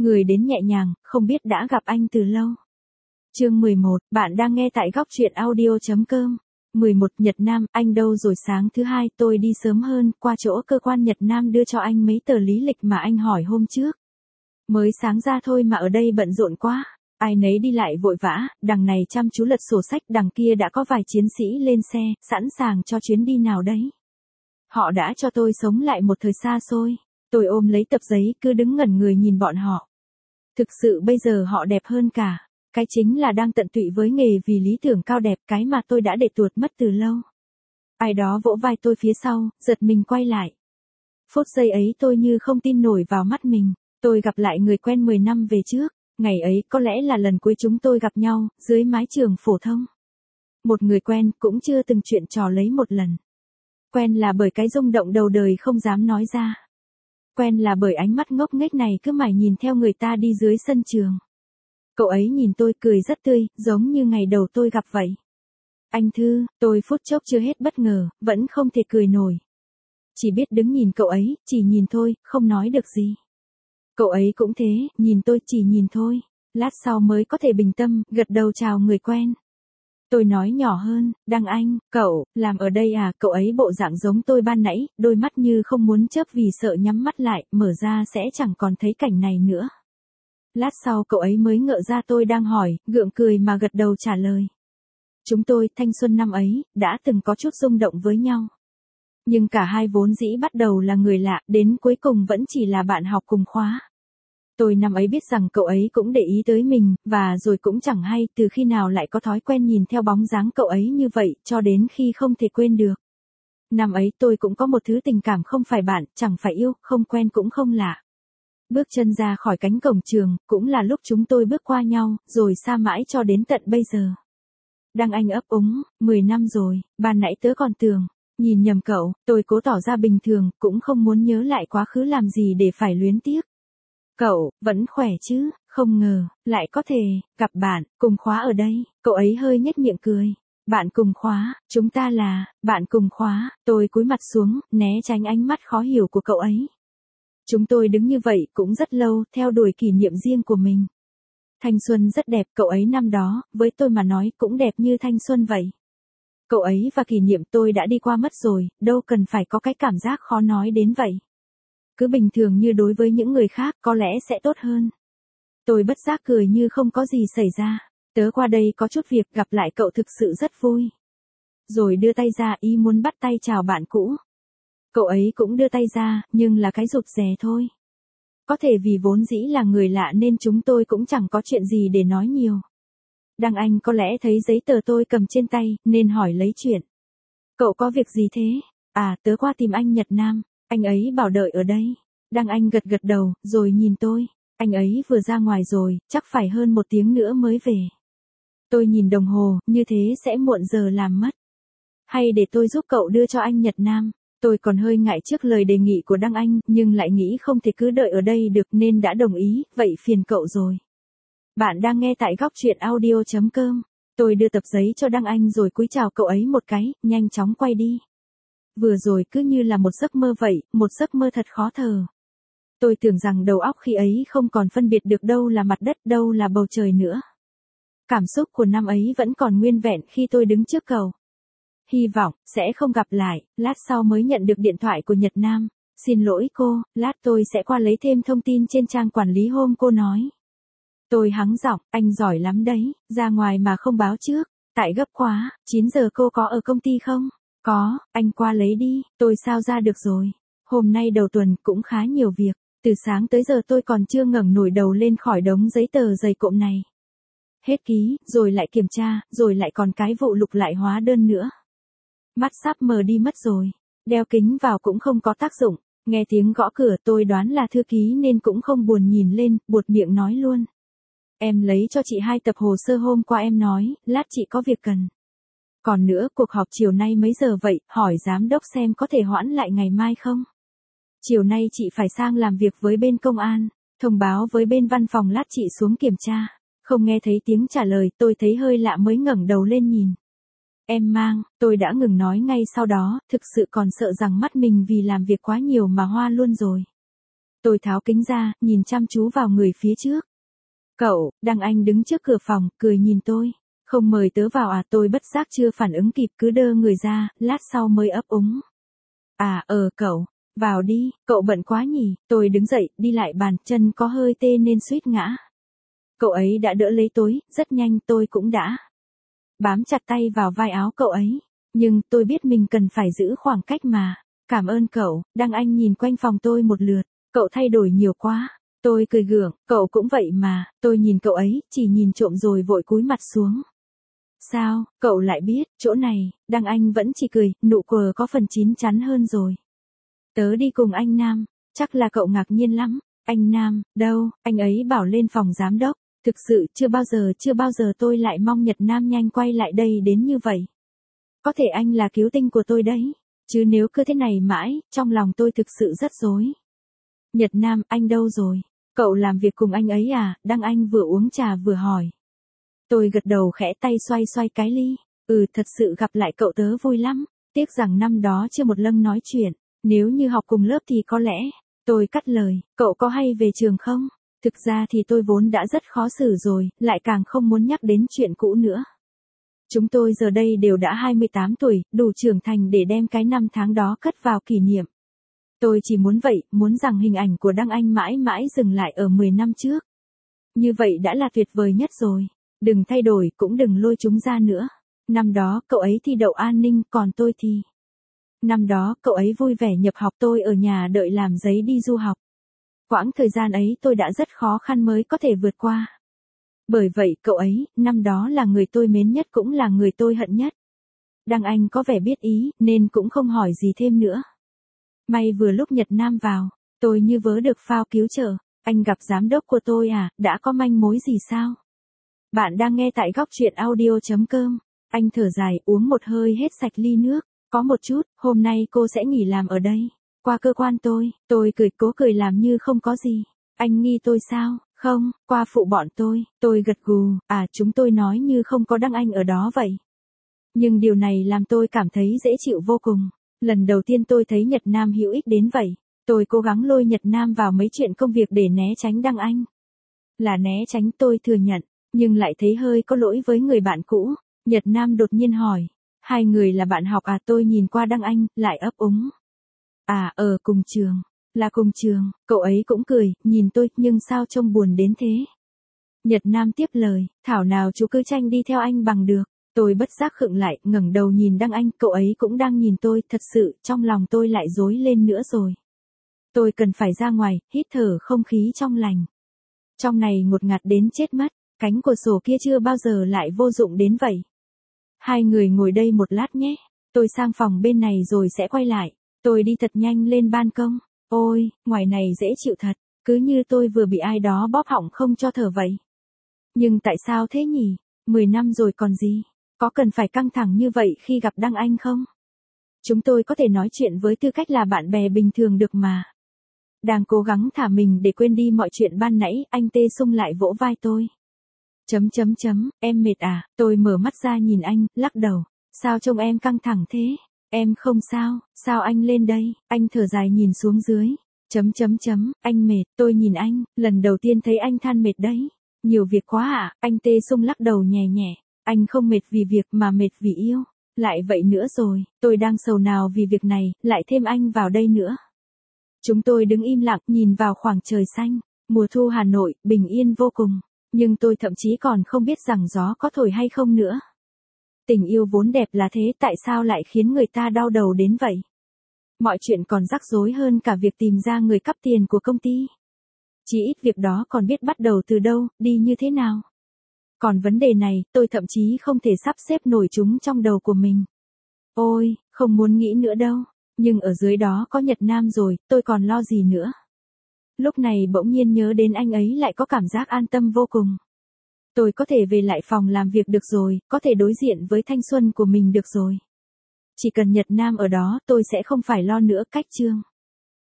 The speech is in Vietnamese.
Người đến nhẹ nhàng, không biết đã gặp anh từ lâu. Chương 11, bạn đang nghe tại góc truyện audio.com. 11 Nhật Nam, anh đâu rồi? Sáng thứ hai tôi đi sớm hơn, qua chỗ cơ quan Nhật Nam đưa cho anh mấy tờ lý lịch mà anh hỏi hôm trước. Mới sáng ra thôi mà ở đây bận rộn quá. Ai nấy đi lại vội vã, đằng này chăm chú lật sổ sách, đằng kia đã có vài chiến sĩ lên xe, sẵn sàng cho chuyến đi nào đấy. Họ đã cho tôi sống lại một thời xa xôi. Tôi ôm lấy tập giấy, cứ đứng ngẩn người nhìn bọn họ. Thực sự bây giờ họ đẹp hơn cả. Cái chính là đang tận tụy với nghề vì lý tưởng cao đẹp, cái mà tôi đã để tuột mất từ lâu. Ai đó vỗ vai tôi phía sau, giật mình quay lại. Phút giây ấy tôi như không tin nổi vào mắt mình. Tôi gặp lại người quen 10 năm về trước. Ngày ấy có lẽ là lần cuối chúng tôi gặp nhau, dưới mái trường phổ thông. Một người quen cũng chưa từng chuyện trò lấy một lần. Quen là bởi cái rung động đầu đời không dám nói ra. Quen là bởi ánh mắt ngốc nghếch này cứ mải nhìn theo người ta đi dưới sân trường. Cậu ấy nhìn tôi cười rất tươi, giống như ngày đầu tôi gặp vậy. Anh Thư, tôi phút chốc chưa hết bất ngờ, vẫn không thể cười nổi. Chỉ biết đứng nhìn cậu ấy, chỉ nhìn thôi, không nói được gì. Cậu ấy cũng thế, nhìn tôi chỉ nhìn thôi. Lát sau mới có thể bình tâm, gật đầu chào người quen. Tôi nói nhỏ hơn, Đăng Anh, cậu, làm ở đây à? Cậu ấy bộ dạng giống tôi ban nãy, đôi mắt như không muốn chớp vì sợ nhắm mắt lại, mở ra sẽ chẳng còn thấy cảnh này nữa. Lát sau cậu ấy mới ngỡ ra tôi đang hỏi, gượng cười mà gật đầu trả lời. Chúng tôi, thanh xuân năm ấy, đã từng có chút rung động với nhau. Nhưng cả hai vốn dĩ bắt đầu là người lạ, đến cuối cùng vẫn chỉ là bạn học cùng khóa. Tôi năm ấy biết rằng cậu ấy cũng để ý tới mình, và rồi cũng chẳng hay từ khi nào lại có thói quen nhìn theo bóng dáng cậu ấy như vậy, cho đến khi không thể quên được. Năm ấy tôi cũng có một thứ tình cảm không phải bạn, chẳng phải yêu, không quen cũng không lạ. Bước chân ra khỏi cánh cổng trường, cũng là lúc chúng tôi bước qua nhau, rồi xa mãi cho đến tận bây giờ. Đăng Anh ấp úng, 10 năm rồi, ban nãy tớ còn tưởng, nhìn nhầm cậu, tôi cố tỏ ra bình thường, cũng không muốn nhớ lại quá khứ làm gì để phải luyến tiếc. Cậu, vẫn khỏe chứ, không ngờ, lại có thể, gặp bạn, cùng khóa ở đây, cậu ấy hơi nhếch miệng cười. Bạn cùng khóa, chúng ta là, bạn cùng khóa, tôi cúi mặt xuống, né tránh ánh mắt khó hiểu của cậu ấy. Chúng tôi đứng như vậy cũng rất lâu, theo đuổi kỷ niệm riêng của mình. Thanh xuân rất đẹp, cậu ấy năm đó, với tôi mà nói cũng đẹp như thanh xuân vậy. Cậu ấy và kỷ niệm tôi đã đi qua mất rồi, đâu cần phải có cái cảm giác khó nói đến vậy. Cứ bình thường như đối với những người khác có lẽ sẽ tốt hơn. Tôi bất giác cười như không có gì xảy ra. Tớ qua đây có chút việc, gặp lại cậu thực sự rất vui. Rồi đưa tay ra ý muốn bắt tay chào bạn cũ. Cậu ấy cũng đưa tay ra, nhưng là cái rụt rè thôi. Có thể vì vốn dĩ là người lạ nên chúng tôi cũng chẳng có chuyện gì để nói nhiều. Đăng Anh có lẽ thấy giấy tờ tôi cầm trên tay, nên hỏi lấy chuyện. Cậu có việc gì thế? À, tớ qua tìm anh Nhật Nam, anh ấy bảo đợi ở đây. Đăng Anh gật gật đầu, rồi nhìn tôi. Anh ấy vừa ra ngoài rồi, chắc phải hơn 1 tiếng nữa mới về. Tôi nhìn đồng hồ, như thế sẽ muộn giờ làm mất. Hay để tôi giúp cậu đưa cho anh Nhật Nam. Tôi còn hơi ngại trước lời đề nghị của Đăng Anh, nhưng lại nghĩ không thể cứ đợi ở đây được nên đã đồng ý, vậy phiền cậu rồi. Bạn đang nghe tại góc truyện audio.com. Tôi đưa tập giấy cho Đăng Anh rồi cúi chào cậu ấy một cái, nhanh chóng quay đi. Vừa rồi cứ như là một giấc mơ vậy, một giấc mơ thật khó thở. Tôi tưởng rằng đầu óc khi ấy không còn phân biệt được đâu là mặt đất, đâu là bầu trời nữa. Cảm xúc của năm ấy vẫn còn nguyên vẹn khi tôi đứng trước cầu. Hy vọng, sẽ không gặp lại, lát sau mới nhận được điện thoại của Nhật Nam. Xin lỗi cô, lát tôi sẽ qua lấy thêm thông tin trên trang quản lý hôm cô nói. Tôi hắng giọng, anh giỏi lắm đấy, ra ngoài mà không báo trước. Tại gấp quá, 9 giờ cô có ở công ty không? Có, anh qua lấy đi, tôi sao ra được rồi. Hôm nay đầu tuần cũng khá nhiều việc, từ sáng tới giờ tôi còn chưa ngẩng nổi đầu lên khỏi đống giấy tờ dày cộm này. Hết ký, rồi lại kiểm tra, rồi lại còn cái vụ lục lại hóa đơn nữa. Mắt sắp mờ đi mất rồi, đeo kính vào cũng không có tác dụng, nghe tiếng gõ cửa tôi đoán là thư ký nên cũng không buồn nhìn lên, buột miệng nói luôn. Em lấy cho chị 2 tập hồ sơ hôm qua em nói, lát chị có việc cần. Còn nữa, cuộc họp chiều nay mấy giờ vậy, hỏi giám đốc xem có thể hoãn lại ngày mai không? Chiều nay chị phải sang làm việc với bên công an, thông báo với bên văn phòng lát chị xuống kiểm tra. Không nghe thấy tiếng trả lời, tôi thấy hơi lạ mới ngẩng đầu lên nhìn. Em mang, tôi đã ngừng nói ngay sau đó, thực sự còn sợ rằng mắt mình vì làm việc quá nhiều mà hoa luôn rồi. Tôi tháo kính ra, nhìn chăm chú vào người phía trước. Cậu, Đăng Anh đứng trước cửa phòng, cười nhìn tôi. Không mời tớ vào à? Tôi bất giác chưa phản ứng kịp, cứ đơ người ra, lát sau mới ấp úng. Cậu, vào đi, cậu bận quá nhỉ? Tôi đứng dậy, đi lại bàn, chân có hơi tê nên suýt ngã. Cậu ấy đã đỡ lấy tôi, rất nhanh tôi cũng đã bám chặt tay vào vai áo cậu ấy. Nhưng tôi biết mình cần phải giữ khoảng cách mà. Cảm ơn cậu. Đăng Anh nhìn quanh phòng tôi một lượt. Cậu thay đổi nhiều quá. Tôi cười gượng, cậu cũng vậy mà. Tôi nhìn cậu ấy, chỉ nhìn trộm rồi vội cúi mặt xuống. Sao, cậu lại biết, chỗ này? Đăng Anh vẫn chỉ cười, nụ cười có phần chín chắn hơn rồi. Tớ đi cùng anh Nam, chắc là cậu ngạc nhiên lắm. Anh Nam, đâu? Anh ấy bảo lên phòng giám đốc. Thực sự chưa bao giờ tôi lại mong Nhật Nam nhanh quay lại đây đến như vậy. Có thể anh là cứu tinh của tôi đấy. Chứ nếu cứ thế này mãi, trong lòng tôi thực sự rất rối. Nhật Nam, anh đâu rồi? Cậu làm việc cùng anh ấy à? Đăng Anh vừa uống trà vừa hỏi. Tôi gật đầu khẽ tay xoay xoay cái ly. Thật sự gặp lại cậu tớ vui lắm. Tiếc rằng năm đó chưa một lần nói chuyện. Nếu như học cùng lớp thì có lẽ. Tôi cắt lời, cậu có hay về trường không? Thực ra thì tôi vốn đã rất khó xử rồi, lại càng không muốn nhắc đến chuyện cũ nữa. Chúng tôi giờ đây đều đã 28 tuổi, đủ trưởng thành để đem cái năm tháng đó cất vào kỷ niệm. Tôi chỉ muốn vậy, muốn rằng hình ảnh của Đăng Anh mãi mãi dừng lại ở 10 năm trước. Như vậy đã là tuyệt vời nhất rồi. Đừng thay đổi, cũng đừng lôi chúng ra nữa. Năm đó, cậu ấy thi đậu an ninh, còn tôi thì... Năm đó, cậu ấy vui vẻ nhập học, tôi ở nhà đợi làm giấy đi du học. Quãng thời gian ấy tôi đã rất khó khăn mới có thể vượt qua. Bởi vậy, cậu ấy, năm đó là người tôi mến nhất cũng là người tôi hận nhất. Đăng Anh có vẻ biết ý, nên cũng không hỏi gì thêm nữa. May vừa lúc Nhật Nam vào, tôi như vớ được phao cứu trợ. Anh gặp giám đốc của tôi à, đã có manh mối gì sao? Bạn đang nghe tại góc truyện audio.com. Anh thở dài, uống một hơi hết sạch ly nước. Có một chút, hôm nay cô sẽ nghỉ làm ở đây. Qua cơ quan tôi cười, cố cười làm như không có gì. Anh nghi tôi sao? Không, qua phụ bọn tôi gật gù, chúng tôi nói như không có Đăng Anh ở đó vậy. Nhưng điều này làm tôi cảm thấy dễ chịu vô cùng. Lần đầu tiên tôi thấy Nhật Nam hữu ích đến vậy. Tôi cố gắng lôi Nhật Nam vào mấy chuyện công việc để né tránh Đăng Anh. Là né tránh, tôi thừa nhận, nhưng lại thấy hơi có lỗi với người bạn cũ. Nhật Nam đột nhiên hỏi, hai người là bạn học à? Tôi nhìn qua Đăng Anh, lại ấp úng. Cùng trường. Là cùng trường, cậu ấy cũng cười, nhìn tôi, nhưng sao trông buồn đến thế? Nhật Nam tiếp lời, thảo nào chú cứ tranh đi theo anh bằng được. Tôi bất giác khựng lại, ngẩng đầu nhìn Đăng Anh, cậu ấy cũng đang nhìn tôi, thật sự, trong lòng tôi lại rối lên nữa rồi. Tôi cần phải ra ngoài, hít thở không khí trong lành. Trong này ngột ngạt đến chết mất, cánh cửa sổ kia chưa bao giờ lại vô dụng đến vậy. Hai người ngồi đây một lát nhé, tôi sang phòng bên này rồi sẽ quay lại. Tôi đi thật nhanh lên ban công. Ôi, ngoài này dễ chịu thật, cứ như tôi vừa bị ai đó bóp họng không cho thở vậy. Nhưng tại sao thế nhỉ? 10 năm rồi còn gì? Có cần phải căng thẳng như vậy khi gặp Đăng Anh không? Chúng tôi có thể nói chuyện với tư cách là bạn bè bình thường được mà. Đang cố gắng thả mình để quên đi mọi chuyện ban nãy, anh Tê Sung lại vỗ vai tôi. Em mệt à? Tôi mở mắt ra nhìn anh, lắc đầu. Sao trông em căng thẳng thế? Em không sao, sao anh lên đây? Anh thở dài nhìn xuống dưới. Anh mệt, tôi nhìn anh, lần đầu tiên thấy anh than mệt đấy. Nhiều việc quá à? Anh Tê Sung lắc đầu nhẹ nhẹ. Anh không mệt vì việc mà mệt vì yêu. Lại vậy nữa rồi, tôi đang sầu nào vì việc này, lại thêm anh vào đây nữa. Chúng tôi đứng im lặng nhìn vào khoảng trời xanh. Mùa thu Hà Nội, bình yên vô cùng. Nhưng tôi thậm chí còn không biết rằng gió có thổi hay không nữa. Tình yêu vốn đẹp là thế, tại sao lại khiến người ta đau đầu đến vậy? Mọi chuyện còn rắc rối hơn cả việc tìm ra người cắp tiền của công ty. Chỉ ít việc đó còn biết bắt đầu từ đâu, đi như thế nào. Còn vấn đề này, tôi thậm chí không thể sắp xếp nổi chúng trong đầu của mình. Ôi, không muốn nghĩ nữa đâu. Nhưng ở dưới đó có Nhật Nam rồi, tôi còn lo gì nữa. Lúc này bỗng nhiên nhớ đến anh ấy lại có cảm giác an tâm vô cùng. Tôi có thể về lại phòng làm việc được rồi, có thể đối diện với thanh xuân của mình được rồi. Chỉ cần Nhật Nam ở đó, tôi sẽ không phải lo nữa. Cách chương